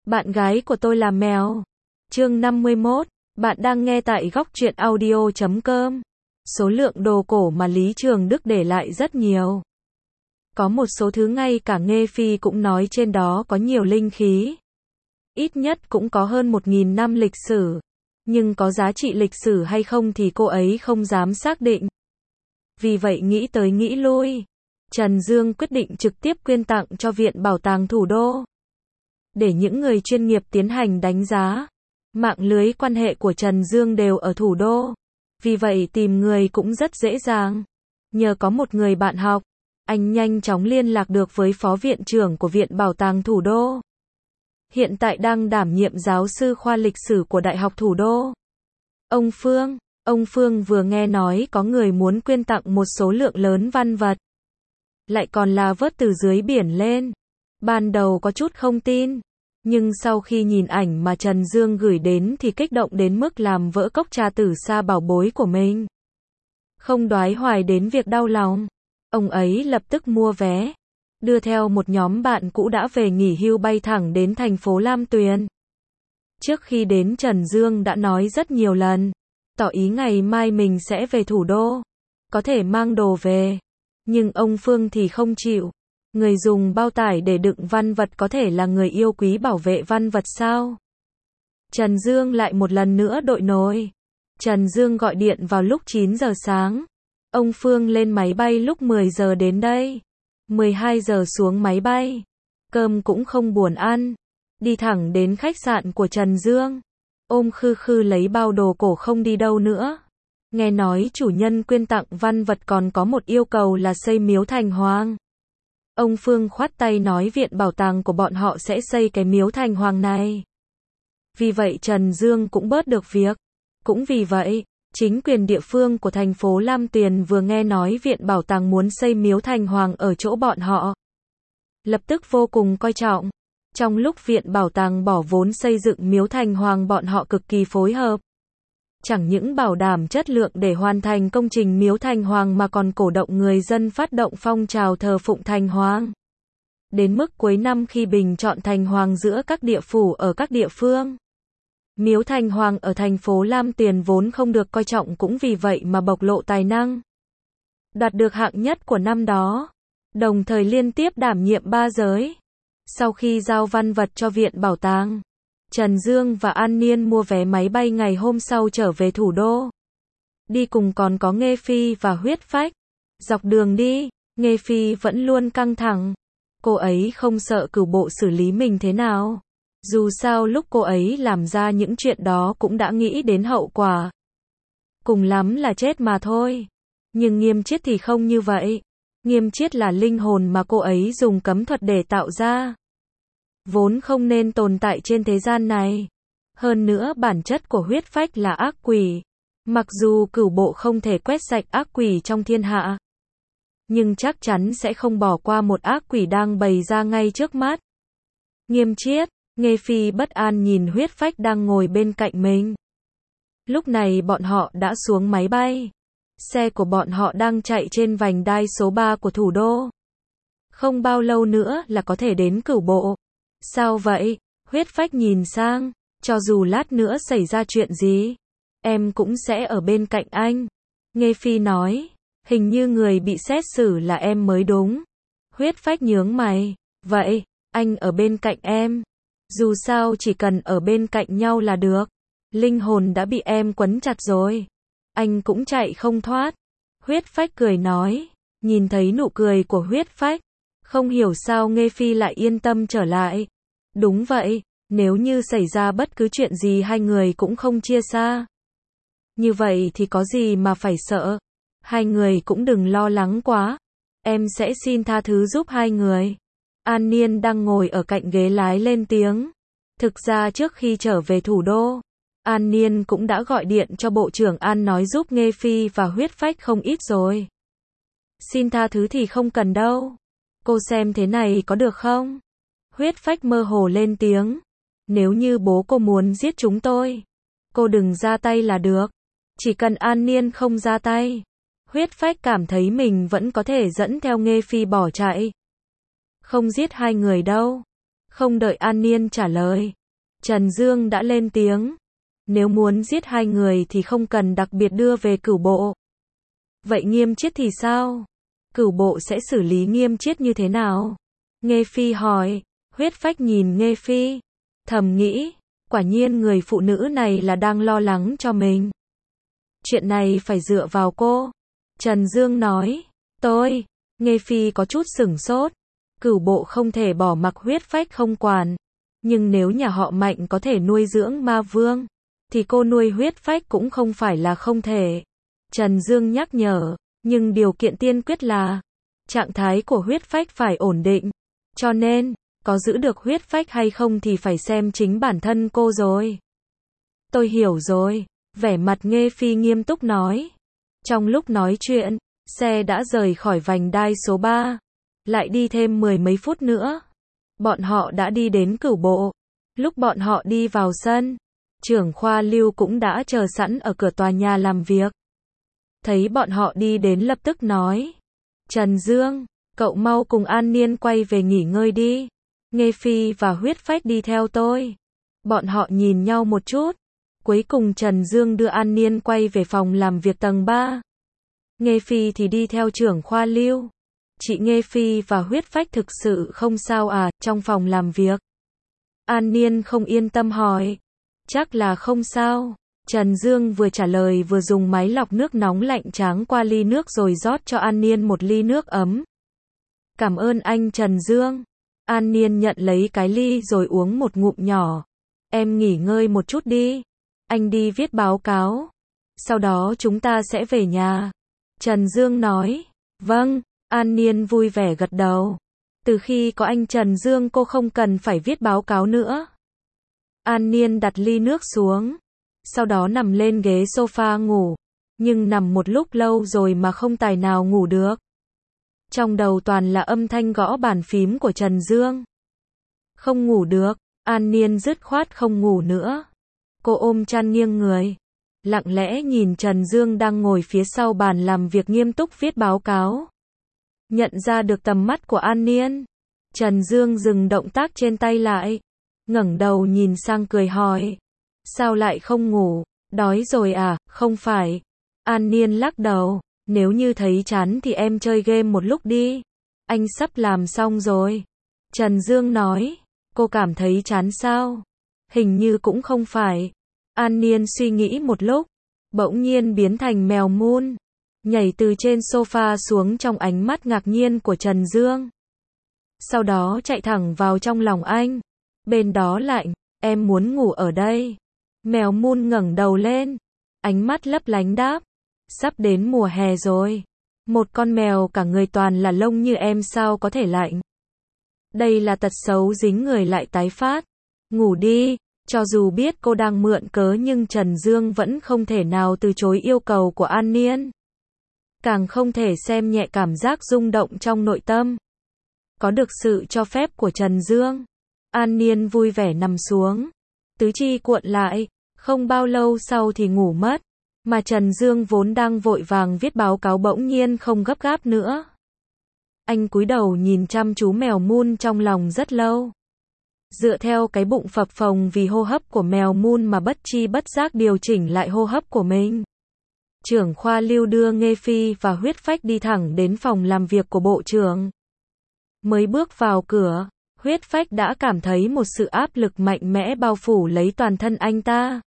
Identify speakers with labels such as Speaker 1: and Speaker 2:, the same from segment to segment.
Speaker 1: Bạn gái của tôi là mèo. Chương 51. Bạn đang nghe tại góc truyện audio.com. Số lượng đồ cổ mà Lý Trường Đức để lại rất nhiều. Có một số thứ ngay cả Nghê Phi cũng nói trên đó có nhiều linh khí. Ít nhất cũng có hơn 1.000 năm lịch sử. Nhưng có giá trị lịch sử hay không thì cô ấy không dám xác định. Vì vậy nghĩ tới nghĩ lui, Trần Dương quyết định trực tiếp quyên tặng cho Viện Bảo tàng Thủ đô. Để những người chuyên nghiệp tiến hành đánh giá. Mạng lưới quan hệ của Trần Dương đều ở thủ đô. Vì vậy tìm người cũng rất dễ dàng. Nhờ có một người bạn học, anh nhanh chóng liên lạc được với phó viện trưởng của Viện Bảo tàng Thủ đô. Hiện tại đang đảm nhiệm giáo sư khoa lịch sử của Đại học Thủ đô. Ông Phương vừa nghe nói có người muốn quyên tặng một số lượng lớn văn vật. Lại còn là vớt từ dưới biển lên. Ban đầu có chút không tin. Nhưng sau khi nhìn ảnh mà Trần Dương gửi đến thì kích động đến mức làm vỡ cốc trà tử sa bảo bối của mình. Không đoái hoài đến việc đau lòng. Ông ấy lập tức mua vé. Đưa theo một nhóm bạn cũ đã về nghỉ hưu bay thẳng đến thành phố Lam Tuyền. Trước khi đến Trần Dương đã nói rất nhiều lần. Tỏ ý ngày mai mình sẽ về thủ đô. Có thể mang đồ về. Nhưng ông Phương thì không chịu. Người dùng bao tải để đựng văn vật có thể là người yêu quý bảo vệ văn vật sao? Trần Dương lại một lần nữa đội nổi. Trần Dương gọi điện vào lúc 9 giờ sáng. Ông Phương lên máy bay lúc 10 giờ đến đây. 12 giờ xuống máy bay. Cơm cũng không buồn ăn. Đi thẳng đến khách sạn của Trần Dương. Ôm khư khư lấy bao đồ cổ không đi đâu nữa. Nghe nói chủ nhân quyên tặng văn vật còn có một yêu cầu là xây miếu thành hoàng. Ông Phương khoát tay nói viện bảo tàng của bọn họ sẽ xây cái miếu thành hoàng này. Vì vậy Trần Dương cũng bớt được việc. Cũng vì vậy, chính quyền địa phương của thành phố Lam Tuyền vừa nghe nói viện bảo tàng muốn xây miếu thành hoàng ở chỗ bọn họ. Lập tức vô cùng coi trọng. Trong lúc viện bảo tàng bỏ vốn xây dựng miếu thành hoàng bọn họ cực kỳ phối hợp. Chẳng những bảo đảm chất lượng để hoàn thành công trình miếu thành hoàng mà còn cổ động người dân phát động phong trào thờ phụng thành hoàng. Đến mức cuối năm khi bình chọn thành hoàng giữa các địa phủ ở các địa phương. Miếu thành hoàng ở thành phố Lam Tuyền vốn không được coi trọng cũng vì vậy mà bộc lộ tài năng. Đoạt được hạng nhất của năm đó. Đồng thời liên tiếp đảm nhiệm 3 giới. Sau khi giao văn vật cho viện bảo tàng, Trần Dương và An Niên mua vé máy bay ngày hôm sau trở về thủ đô. Đi cùng còn có Nghê Phi và Huyết Phách. Dọc đường đi, Nghê Phi vẫn luôn căng thẳng. Cô ấy không sợ cửu bộ xử lý mình thế nào. Dù sao lúc cô ấy làm ra những chuyện đó cũng đã nghĩ đến hậu quả. Cùng lắm là chết mà thôi. Nhưng Nghiêm Chiết thì không như vậy. Nghiêm Chiết là linh hồn mà cô ấy dùng cấm thuật để tạo ra. Vốn không nên tồn tại trên thế gian này. Hơn nữa bản chất của Huyết Phách là ác quỷ. Mặc dù cửu bộ không thể quét sạch ác quỷ trong thiên hạ. Nhưng chắc chắn sẽ không bỏ qua một ác quỷ đang bày ra ngay trước mắt. Nghiêm Chiết, Nghê Phi bất an nhìn Huyết Phách đang ngồi bên cạnh mình. Lúc này bọn họ đã xuống máy bay. Xe của bọn họ đang chạy trên vành đai số 3 của thủ đô. Không bao lâu nữa là có thể đến cửu bộ. Sao vậy? Huyết Phách nhìn sang. Cho dù lát nữa xảy ra chuyện gì, em cũng sẽ ở bên cạnh anh. Nghê Phi nói. Hình như người bị xét xử là em mới đúng. Huyết Phách nhướng mày. Vậy, anh ở bên cạnh em. Dù sao chỉ cần ở bên cạnh nhau là được. Linh hồn đã bị em quấn chặt rồi. Anh cũng chạy không thoát. Huyết Phách cười nói. Nhìn thấy nụ cười của Huyết Phách. Không hiểu sao Nghê Phi lại yên tâm trở lại. Đúng vậy, nếu như xảy ra bất cứ chuyện gì hai người cũng không chia xa. Như vậy thì có gì mà phải sợ. Hai người cũng đừng lo lắng quá. Em sẽ xin tha thứ giúp hai người. An Niên đang ngồi ở cạnh ghế lái lên tiếng. Thực ra trước khi trở về thủ đô, An Niên cũng đã gọi điện cho Bộ trưởng An nói giúp Nghê Phi và Huyết Phách không ít rồi. Xin tha thứ thì không cần đâu. Cô xem thế này có được không? Huyết Phách mơ hồ lên tiếng. Nếu như bố cô muốn giết chúng tôi, cô đừng ra tay là được. Chỉ cần An Niên không ra tay. Huyết Phách cảm thấy mình vẫn có thể dẫn theo Nghê Phi bỏ chạy. Không giết hai người đâu. Không đợi An Niên trả lời, Trần Dương đã lên tiếng. Nếu muốn giết hai người thì không cần đặc biệt đưa về cửu bộ. Vậy Nghiêm Chiết thì sao? Cửu bộ sẽ xử lý Nghiêm Chiết như thế nào? Nghe Phi hỏi. Huyết Phách nhìn Nghe Phi, thầm nghĩ, quả nhiên người phụ nữ này là đang lo lắng cho mình. Chuyện này phải dựa vào cô. Trần Dương nói. Tôi. Nghe Phi có chút sửng sốt. Cửu bộ không thể bỏ mặc Huyết Phách không quản. Nhưng nếu nhà họ Mạnh có thể nuôi dưỡng ma vương, thì cô nuôi Huyết Phách cũng không phải là không thể. Trần Dương nhắc nhở, nhưng điều kiện tiên quyết là trạng thái của Huyết Phách phải ổn định. Cho nên, có giữ được Huyết Phách hay không thì phải xem chính bản thân cô rồi. Tôi hiểu rồi, vẻ mặt Nghe Phi nghiêm túc nói. Trong lúc nói chuyện, xe đã rời khỏi vành đai số 3. Lại đi thêm 10 mấy phút nữa. Bọn họ đã đi đến cửu bộ. Lúc bọn họ đi vào sân, trưởng khoa Lưu cũng đã chờ sẵn ở cửa tòa nhà làm việc. Thấy bọn họ đi đến lập tức nói. Trần Dương, cậu mau cùng An Niên quay về nghỉ ngơi đi. Nghe Phi và Huyết Phách đi theo tôi. Bọn họ nhìn nhau một chút. Cuối cùng Trần Dương đưa An Niên quay về phòng làm việc tầng 3. Nghe Phi thì đi theo trưởng khoa Lưu. Chị Nghe Phi và Huyết Phách thực sự không sao à, trong phòng làm việc. An Niên không yên tâm hỏi. Chắc là không sao. Trần Dương vừa trả lời vừa dùng máy lọc nước nóng lạnh tráng qua ly nước rồi rót cho An Niên một ly nước ấm. Cảm ơn anh Trần Dương. An Niên nhận lấy cái ly rồi uống một ngụm nhỏ. Em nghỉ ngơi một chút đi. Anh đi viết báo cáo. Sau đó chúng ta sẽ về nhà. Trần Dương nói. Vâng. An Niên vui vẻ gật đầu. Từ khi có anh Trần Dương cô không cần phải viết báo cáo nữa. An Niên đặt ly nước xuống. Sau đó nằm lên ghế sofa ngủ. Nhưng nằm một lúc lâu rồi mà không tài nào ngủ được. Trong đầu toàn là âm thanh gõ bàn phím của Trần Dương. Không ngủ được, An Niên dứt khoát không ngủ nữa. Cô ôm chăn nghiêng người. Lặng lẽ nhìn Trần Dương đang ngồi phía sau bàn làm việc nghiêm túc viết báo cáo. Nhận ra được tầm mắt của An Niên. Trần Dương dừng động tác trên tay lại. Ngẩng đầu nhìn sang cười hỏi. Sao lại không ngủ? Đói rồi à? Không phải. An Niên lắc đầu. Nếu như thấy chán thì em chơi game một lúc đi. Anh sắp làm xong rồi. Trần Dương nói. Cô cảm thấy chán sao? Hình như cũng không phải. An Niên suy nghĩ một lúc. Bỗng nhiên biến thành mèo mun. Nhảy từ trên sofa xuống trong ánh mắt ngạc nhiên của Trần Dương. Sau đó chạy thẳng vào trong lòng anh. Bên đó lạnh. Em muốn ngủ ở đây. Mèo mun ngẩng đầu lên. Ánh mắt lấp lánh đáp. Sắp đến mùa hè rồi. Một con mèo cả người toàn là lông như em sao có thể lạnh. Đây là tật xấu dính người lại tái phát. Ngủ đi. Cho dù biết cô đang mượn cớ nhưng Trần Dương vẫn không thể nào từ chối yêu cầu của An Niên. Càng không thể xem nhẹ cảm giác rung động trong nội tâm. Có được sự cho phép của Trần Dương. An Niên vui vẻ nằm xuống. Tứ chi cuộn lại. Không bao lâu sau thì ngủ mất. Mà Trần Dương vốn đang vội vàng viết báo cáo bỗng nhiên không gấp gáp nữa. Anh cúi đầu nhìn chăm chú mèo mun trong lòng rất lâu. Dựa theo cái bụng phập phồng vì hô hấp của mèo mun mà bất chi bất giác điều chỉnh lại hô hấp của mình. Trưởng khoa Lưu đưa Nghe Phi và Huyết Phách đi thẳng đến phòng làm việc của bộ trưởng. Mới bước vào cửa, Huyết Phách đã cảm thấy một sự áp lực mạnh mẽ bao phủ lấy toàn thân anh ta.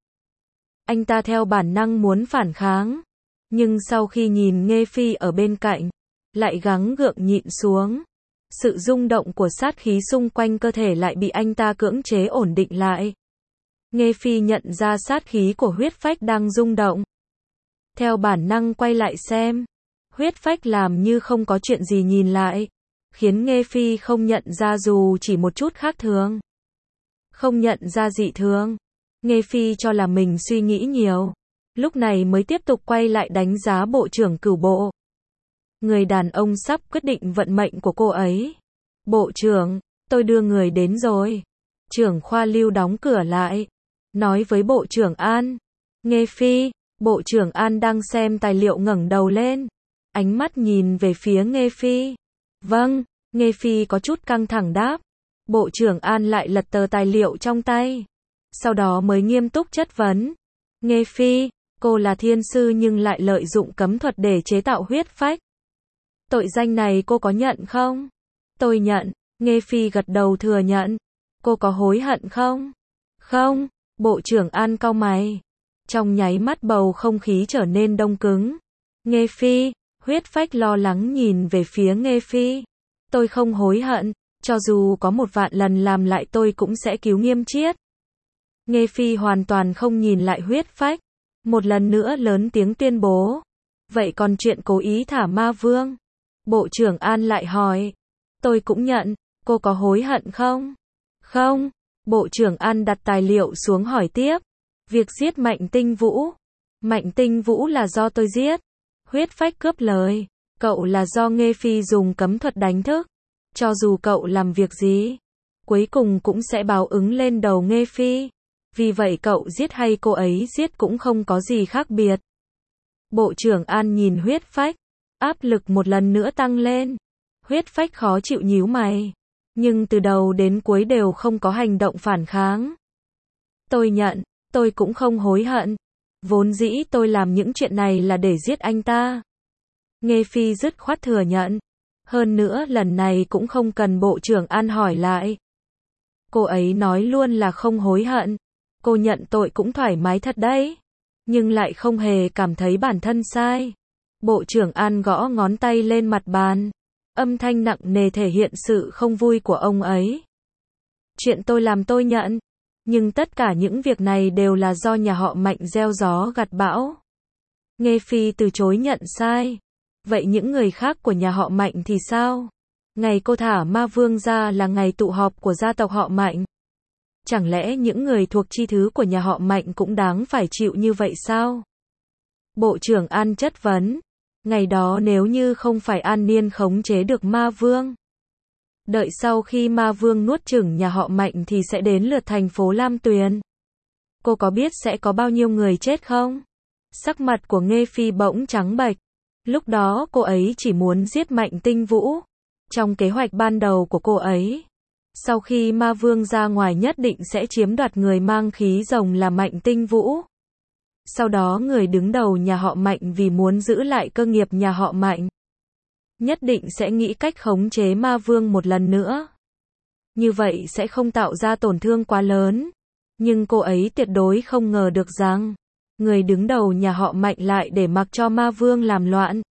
Speaker 1: Anh ta theo bản năng muốn phản kháng. Nhưng sau khi nhìn Nghe Phi ở bên cạnh, lại gắng gượng nhịn xuống. Sự rung động của sát khí xung quanh cơ thể lại bị anh ta cưỡng chế ổn định lại. Nghe Phi nhận ra sát khí của Huyết Phách đang rung động. Theo bản năng quay lại xem. Huyết Phách làm như không có chuyện gì nhìn lại. Khiến Nghe Phi không nhận ra dù chỉ một chút khác thường. Không nhận ra dị thường. Nghe Phi cho là mình suy nghĩ nhiều. Lúc này mới tiếp tục quay lại đánh giá bộ trưởng cửu bộ. Người đàn ông sắp quyết định vận mệnh của cô ấy. Bộ trưởng, tôi đưa người đến rồi. Trưởng khoa Lưu đóng cửa lại. Nói với bộ trưởng An. Nghe Phi, bộ trưởng An đang xem tài liệu ngẩng đầu lên. Ánh mắt nhìn về phía Nghe Phi. Vâng, Nghe Phi có chút căng thẳng đáp. Bộ trưởng An lại lật tờ tài liệu trong tay. sau đó mới nghiêm túc chất vấn. Nghe Phi, cô là thiên sư nhưng lại lợi dụng cấm thuật để chế tạo huyết phách. Tội danh này cô có nhận không? Tôi nhận. Nghe Phi gật đầu thừa nhận. Cô có hối hận không? Không. Bộ trưởng An cau mày. Trong nháy mắt bầu không khí trở nên đông cứng. Nghe Phi, huyết phách lo lắng nhìn về phía Nghe Phi. Tôi không hối hận, cho dù có 1.000.000 lần làm lại tôi cũng sẽ cứu Nghiêm Chiết. Nghe Phi hoàn toàn không nhìn lại huyết phách. Một lần nữa lớn tiếng tuyên bố. Vậy còn chuyện cố ý thả ma vương? Bộ trưởng An lại hỏi. Tôi cũng nhận, cô có hối hận không? Không. Bộ trưởng An đặt tài liệu xuống hỏi tiếp. Việc giết Mạnh Tinh Vũ. Mạnh Tinh Vũ là do tôi giết. Huyết phách cướp lời. Cậu là do Nghe Phi dùng cấm thuật đánh thức. Cho dù cậu làm việc gì, cuối cùng cũng sẽ báo ứng lên đầu Nghe Phi. Vì vậy cậu giết hay cô ấy giết cũng không có gì khác biệt. Bộ trưởng An nhìn huyết phách. Áp lực một lần nữa tăng lên. Huyết phách khó chịu nhíu mày. Nhưng từ đầu đến cuối đều không có hành động phản kháng. Tôi nhận, tôi cũng không hối hận. Vốn dĩ tôi làm những chuyện này là để giết anh ta. Nghe Phi dứt khoát thừa nhận. Hơn nữa lần này cũng không cần bộ trưởng An hỏi lại. Cô ấy nói luôn là không hối hận. Cô nhận tội cũng thoải mái thật đấy. Nhưng lại không hề cảm thấy bản thân sai. Bộ trưởng An gõ ngón tay lên mặt bàn. Âm thanh nặng nề thể hiện sự không vui của ông ấy. Chuyện tôi làm tôi nhận. Nhưng tất cả những việc này đều là do nhà họ Mạnh gieo gió gặt bão. Nghe Phi từ chối nhận sai. Vậy những người khác của nhà họ Mạnh thì sao? Ngày cô thả ma vương ra là ngày tụ họp của gia tộc họ Mạnh. Chẳng lẽ những người thuộc chi thứ của nhà họ Mạnh cũng đáng phải chịu như vậy sao? Bộ trưởng An chất vấn. Ngày đó nếu như không phải An Niên khống chế được ma vương. Đợi sau khi ma vương nuốt chửng nhà họ Mạnh thì sẽ đến lượt thành phố Lam Tuyền. Cô có biết sẽ có bao nhiêu người chết không? Sắc mặt của Nghe Phi bỗng trắng bệch. Lúc đó cô ấy chỉ muốn giết Mạnh Tinh Vũ. Trong kế hoạch ban đầu của cô ấy, sau khi ma vương ra ngoài nhất định sẽ chiếm đoạt người mang khí rồng là Mạnh Tinh Vũ. Sau đó người đứng đầu nhà họ Mạnh vì muốn giữ lại cơ nghiệp nhà họ Mạnh, nhất định sẽ nghĩ cách khống chế ma vương một lần nữa. Như vậy sẽ không tạo ra tổn thương quá lớn. Nhưng cô ấy tuyệt đối không ngờ được rằng, người đứng đầu nhà họ Mạnh lại để mặc cho ma vương làm loạn.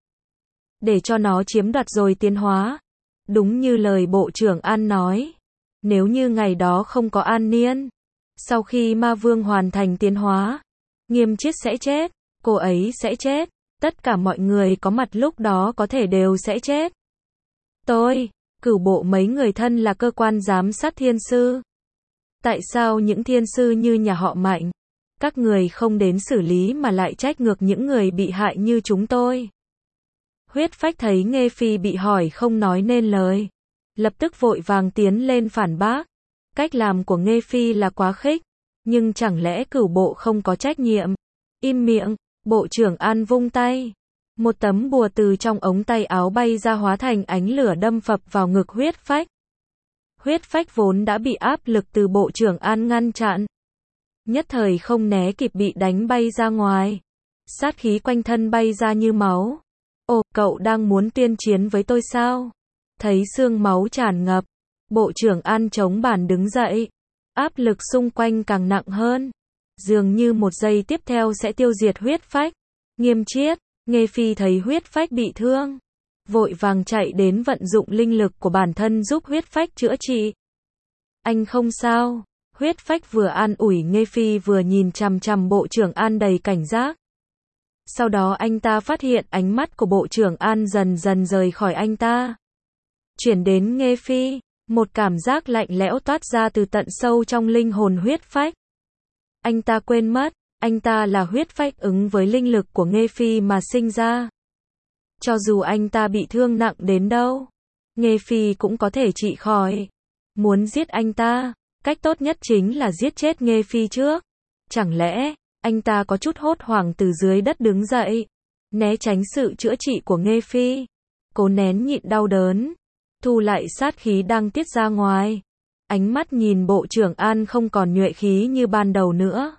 Speaker 1: Để cho nó chiếm đoạt rồi tiến hóa. Đúng như lời bộ trưởng An nói. Nếu như ngày đó không có An Niên, sau khi ma vương hoàn thành tiến hóa, Nghiêm Chiết sẽ chết, cô ấy sẽ chết, tất cả mọi người có mặt lúc đó có thể đều sẽ chết. Tôi, cửu bộ mấy người thân là cơ quan giám sát thiên sư. Tại sao những thiên sư như nhà họ Mạnh, các người không đến xử lý mà lại trách ngược những người bị hại như chúng tôi? Huyết phách thấy Nghe Phi bị hỏi không nói nên lời, lập tức vội vàng tiến lên phản bác. Cách làm của Nghe Phi là quá khích, nhưng chẳng lẽ cửu bộ không có trách nhiệm? Im miệng, bộ trưởng An vung tay. Một tấm bùa từ trong ống tay áo bay ra hóa thành ánh lửa đâm phập vào ngực huyết phách. Huyết phách vốn đã bị áp lực từ bộ trưởng An ngăn chặn. Nhất thời không né kịp bị đánh bay ra ngoài. Sát khí quanh thân bay ra như máu. Ồ, cậu đang muốn tuyên chiến với tôi sao? Thấy xương máu tràn ngập, bộ trưởng An chống bàn đứng dậy. Áp lực xung quanh càng nặng hơn. Dường như một giây tiếp theo sẽ tiêu diệt huyết phách. Nghiêm Chiết, Nghe Phi thấy huyết phách bị thương, vội vàng chạy đến vận dụng linh lực của bản thân giúp huyết phách chữa trị. Anh không sao. Huyết phách vừa an ủi Nghe Phi vừa nhìn chằm chằm bộ trưởng An đầy cảnh giác. Sau đó anh ta phát hiện ánh mắt của bộ trưởng An dần dần rời khỏi anh ta, chuyển đến Nghe Phi. Một cảm giác lạnh lẽo toát ra từ tận sâu trong linh hồn huyết phách. Anh ta quên mất, anh ta là huyết phách ứng với linh lực của Nghe Phi mà sinh ra. Cho dù anh ta bị thương nặng đến đâu, Nghe Phi cũng có thể trị khỏi. Muốn giết anh ta, cách tốt nhất chính là giết chết Nghe Phi trước. Chẳng lẽ, anh ta có chút hốt hoảng từ dưới đất đứng dậy, né tránh sự chữa trị của Nghe Phi, cố nén nhịn đau đớn, thu lại sát khí đang tiết ra ngoài. Ánh mắt nhìn Bộ trưởng An không còn nhuệ khí như ban đầu nữa.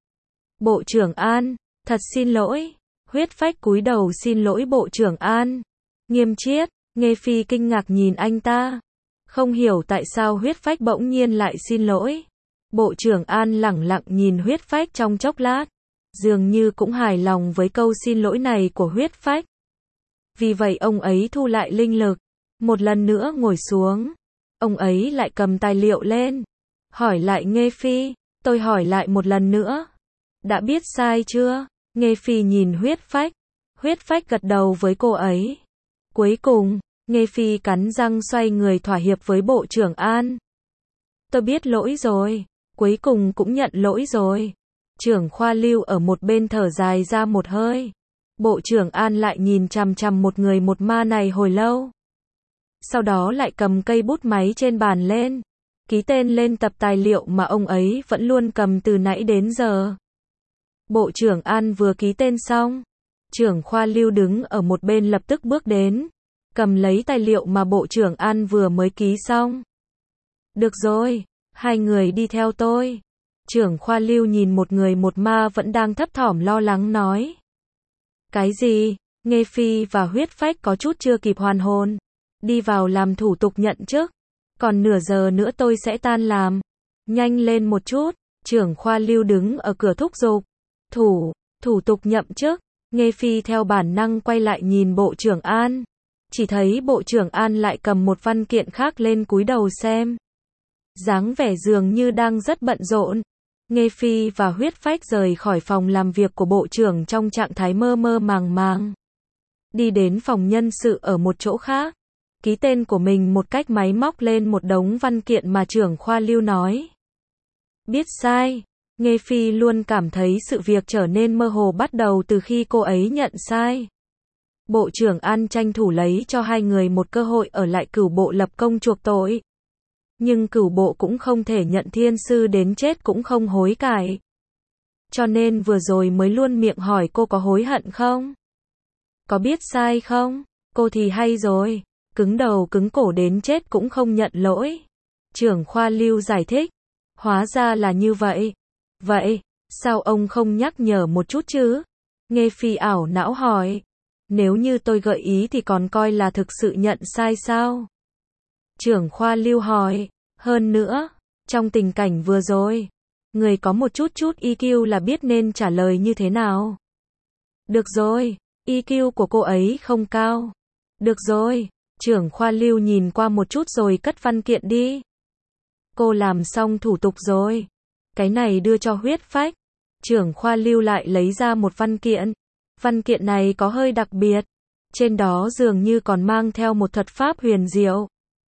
Speaker 1: Bộ trưởng An, thật xin lỗi. Huyết Phách cúi đầu xin lỗi Bộ trưởng An. Nghiêm Chiết, Nghê Phi kinh ngạc nhìn anh ta. Không hiểu tại sao Huyết Phách bỗng nhiên lại xin lỗi. Bộ trưởng An lẳng lặng nhìn Huyết Phách trong chốc lát. Dường như cũng hài lòng với câu xin lỗi này của Huyết Phách. Vì vậy ông ấy thu lại linh lực. Một lần nữa ngồi xuống. Ông ấy lại cầm tài liệu lên. Hỏi lại Nghê Phi, tôi hỏi lại một lần nữa. Đã biết sai chưa? Nghê Phi nhìn Huyết Phách. Huyết Phách gật đầu với cô ấy. Cuối cùng, Nghê Phi cắn răng xoay người thỏa hiệp với Bộ trưởng An. Tôi biết lỗi rồi. Cuối cùng cũng nhận lỗi rồi. Trưởng khoa Lưu ở một bên thở dài ra một hơi. Bộ trưởng An lại nhìn chằm chằm một người một ma này hồi lâu. Sau đó lại cầm cây bút máy trên bàn lên. Ký tên lên tập tài liệu mà ông ấy vẫn luôn cầm từ nãy đến giờ. Bộ trưởng An vừa ký tên xong. Trưởng khoa Lưu đứng ở một bên lập tức bước đến. Cầm lấy tài liệu mà Bộ trưởng An vừa mới ký xong. Được rồi, hai người đi theo tôi. Trưởng khoa Lưu nhìn một người một ma vẫn đang thấp thỏm lo lắng nói. Cái gì? Nghê Phi và Huyết Phách có chút chưa kịp hoàn hồn. Đi vào làm thủ tục nhận chức. Còn nửa giờ nữa tôi sẽ tan làm. Nhanh lên một chút. Trưởng khoa Lưu đứng ở cửa thúc giục. Thủ tục nhậm chức. Nghê Phi theo bản năng quay lại nhìn Bộ trưởng An. Chỉ thấy Bộ trưởng An lại cầm một văn kiện khác lên cúi đầu xem. Dáng vẻ dường như đang rất bận rộn. Nghê Phi và Huyết Phách rời khỏi phòng làm việc của Bộ trưởng trong trạng thái mơ mơ màng màng. Đi đến phòng nhân sự ở một chỗ khác. Ký tên của mình một cách máy móc lên một đống văn kiện mà trưởng khoa Lưu nói. Biết sai. Nghê Phi luôn cảm thấy sự việc trở nên mơ hồ bắt đầu từ khi cô ấy nhận sai. Bộ trưởng An tranh thủ lấy cho hai người một cơ hội ở lại Cửu Bộ lập công chuộc tội. Nhưng Cửu Bộ cũng không thể nhận thiên sư đến chết cũng không hối cải. Cho nên vừa rồi mới luôn miệng hỏi cô có hối hận không? Có biết sai không? Cô thì hay rồi. Cứng đầu cứng cổ đến chết cũng không nhận lỗi. Trưởng khoa Lưu giải thích. Hóa ra là như vậy. Vậy, sao ông không nhắc nhở một chút chứ? Nghê Phi ảo não hỏi. Nếu như tôi gợi ý thì còn coi là thực sự nhận sai sao? Trưởng khoa Lưu hỏi. Hơn nữa, trong tình cảnh vừa rồi, người có một chút EQ là biết nên trả lời như thế nào. Được rồi, EQ của cô ấy không cao. Được rồi, trưởng khoa Lưu nhìn qua một chút rồi cất văn kiện đi. Cô làm xong thủ tục rồi. Cái này đưa cho Huyết Phách. Trưởng khoa Lưu lại lấy ra một văn kiện. Văn kiện này có hơi đặc biệt. Trên đó dường như còn mang theo một thuật pháp huyền diệu.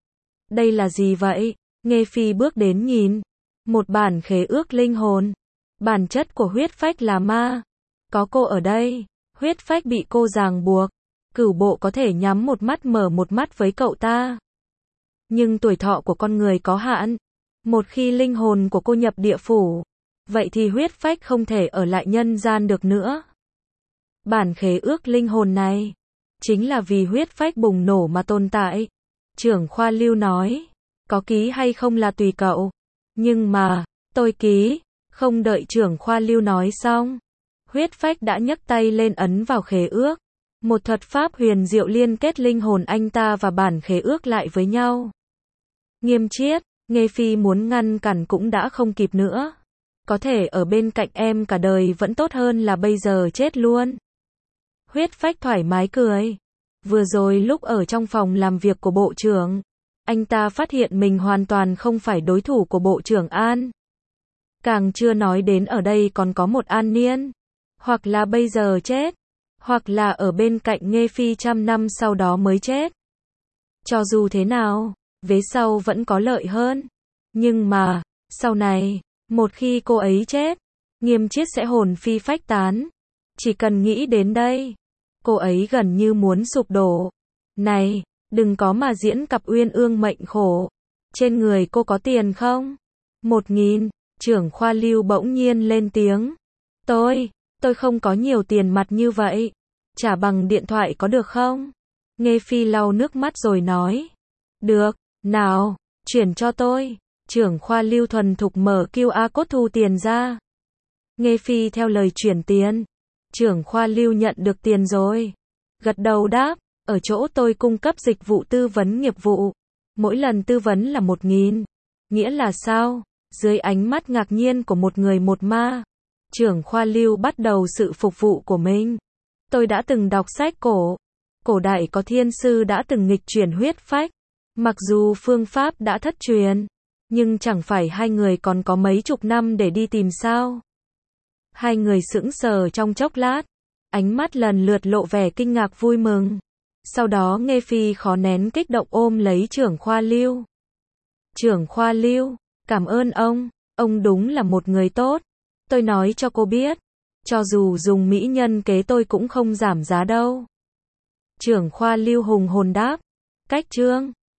Speaker 1: Đây là gì vậy? Nghê Phi bước đến nhìn. Một bản khế ước linh hồn. Bản chất của Huyết Phách là ma. Có cô ở đây. Huyết Phách bị cô ràng buộc. Cửu Bộ có thể nhắm một mắt mở một mắt với cậu ta. Nhưng tuổi thọ của con người có hạn. Một khi linh hồn của cô nhập địa phủ, vậy thì Huyết Phách không thể ở lại nhân gian được nữa. Bản khế ước linh hồn này, chính là vì Huyết Phách bùng nổ mà tồn tại. Trưởng khoa Lưu nói, có ký hay không là tùy cậu. Nhưng mà, tôi ký. Không đợi trưởng khoa Lưu nói xong. Huyết Phách đã nhấc tay lên ấn vào khế ước. Một thuật pháp huyền diệu liên kết linh hồn anh ta và bản khế ước lại với nhau. Nghiêm Chiết, Nghê Phi muốn ngăn cản cũng đã không kịp nữa. Có thể ở bên cạnh em cả đời vẫn tốt hơn là bây giờ chết luôn. Huyết Phách thoải mái cười. Vừa rồi lúc ở trong phòng làm việc của Bộ trưởng, anh ta phát hiện mình hoàn toàn không phải đối thủ của Bộ trưởng An. Càng chưa nói đến ở đây còn có một An Niên. Hoặc là bây giờ chết, hoặc là ở bên cạnh Nghê Phi trăm năm sau đó mới chết. Cho dù thế nào, vế sau vẫn có lợi hơn. Nhưng mà, sau này, một khi cô ấy chết, Nghiêm Chiết sẽ hồn phi phách tán. Chỉ cần nghĩ đến đây, cô ấy gần như muốn sụp đổ. Này, đừng có mà diễn cặp uyên ương mệnh khổ. Trên người cô có tiền không? 1.000, trưởng khoa Lưu bỗng nhiên lên tiếng. Tôi không có nhiều tiền mặt như vậy. Trả bằng điện thoại có được không? Nghê Phi lau nước mắt rồi nói. Được, nào, chuyển cho tôi. Trưởng khoa Lưu thuần thục mở QR code thu tiền ra. Nghe Phi theo lời chuyển tiền. Trưởng khoa Lưu nhận được tiền rồi. Gật đầu đáp, ở chỗ tôi cung cấp dịch vụ tư vấn nghiệp vụ. Mỗi lần tư vấn là 1.000. Nghĩa là sao? Dưới ánh mắt ngạc nhiên của một người một ma, trưởng khoa Lưu bắt đầu sự phục vụ của mình. Tôi đã từng đọc sách cổ đại có thiên sư đã từng nghịch chuyển huyết phách. Mặc dù phương pháp đã thất truyền, nhưng chẳng phải hai người còn có mấy chục năm để đi tìm sao? Hai người sững sờ trong chốc lát, ánh mắt lần lượt lộ vẻ kinh ngạc vui mừng. Sau đó Nghe Phi khó nén kích động ôm lấy trưởng khoa Lưu. Trưởng khoa Lưu, cảm ơn ông đúng là một người tốt. Tôi nói cho cô biết, cho dù dùng mỹ nhân kế tôi cũng không giảm giá đâu. Trưởng khoa Lưu hùng hồn đáp, cách chương.